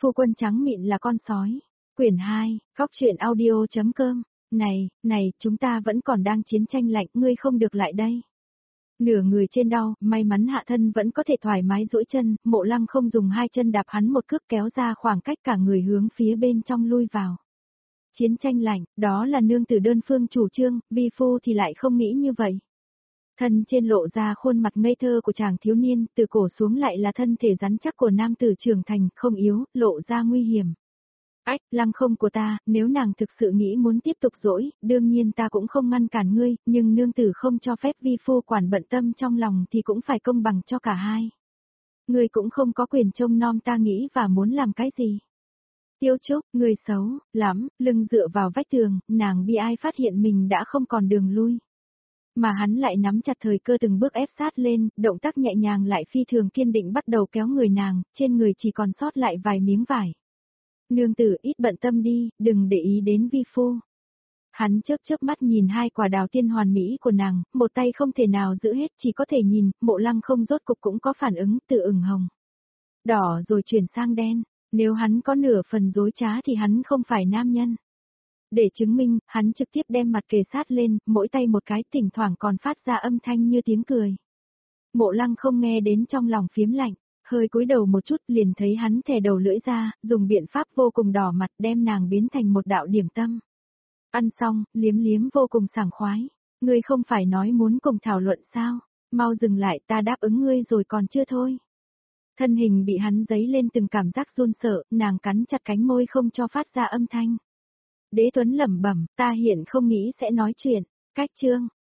Phu quân trắng mịn là con sói. Quyển 2, Khóc truyện audio.com. Này, chúng ta vẫn còn đang chiến tranh lạnh, ngươi không được lại đây. Nửa người trên đau, may mắn hạ thân vẫn có thể thoải mái duỗi chân, Mộ Lăng không dùng hai chân đạp hắn một cước kéo ra khoảng cách cả người hướng phía bên trong lui vào. Chiến tranh lạnh, đó là nương tử đơn phương chủ trương, vi phu thì lại không nghĩ như vậy. Thân trên lộ ra khuôn mặt ngây thơ của chàng thiếu niên, từ cổ xuống lại là thân thể rắn chắc của nam tử trưởng thành, không yếu, lộ ra nguy hiểm. Ách, Lăng không của ta, nếu nàng thực sự nghĩ muốn tiếp tục dỗi, đương nhiên ta cũng không ngăn cản ngươi, nhưng nương tử không cho phép vi phu quản bận tâm trong lòng thì cũng phải công bằng cho cả hai. Ngươi cũng không có quyền trông nom ta nghĩ và muốn làm cái gì. Tiêu Trúc, người xấu, lắm, lưng dựa vào vách tường, nàng bi ai phát hiện mình đã không còn đường lui. Mà hắn lại nắm chặt thời cơ từng bước ép sát lên, động tác nhẹ nhàng lại phi thường kiên định bắt đầu kéo người nàng, trên người chỉ còn sót lại vài miếng vải. Nương tử ít bận tâm đi, đừng để ý đến vi phu. Hắn chớp mắt nhìn hai quả đào tiên hoàn mỹ của nàng, một tay không thể nào giữ hết chỉ có thể nhìn, Mộ Lăng không rốt cục cũng có phản ứng tự ửng hồng. Đỏ rồi chuyển sang đen, nếu hắn có nửa phần dối trá thì hắn không phải nam nhân. Để chứng minh, hắn trực tiếp đem mặt kề sát lên, mỗi tay một cái thỉnh thoảng còn phát ra âm thanh như tiếng cười. Mộ Lăng không nghe đến trong lòng phiếm lạnh. Hơi cúi đầu một chút liền thấy hắn thè đầu lưỡi ra, dùng biện pháp vô cùng đỏ mặt đem nàng biến thành một đạo điểm tâm. Ăn xong, liếm liếm vô cùng sảng khoái. Ngươi không phải nói muốn cùng thảo luận sao? Mau dừng lại, ta đáp ứng ngươi rồi còn chưa thôi. Thân hình bị hắn dấy lên từng cảm giác run sợ, nàng cắn chặt cánh môi không cho phát ra âm thanh. Đế Tuấn lẩm bẩm, ta hiện không nghĩ sẽ nói chuyện. Cách chương.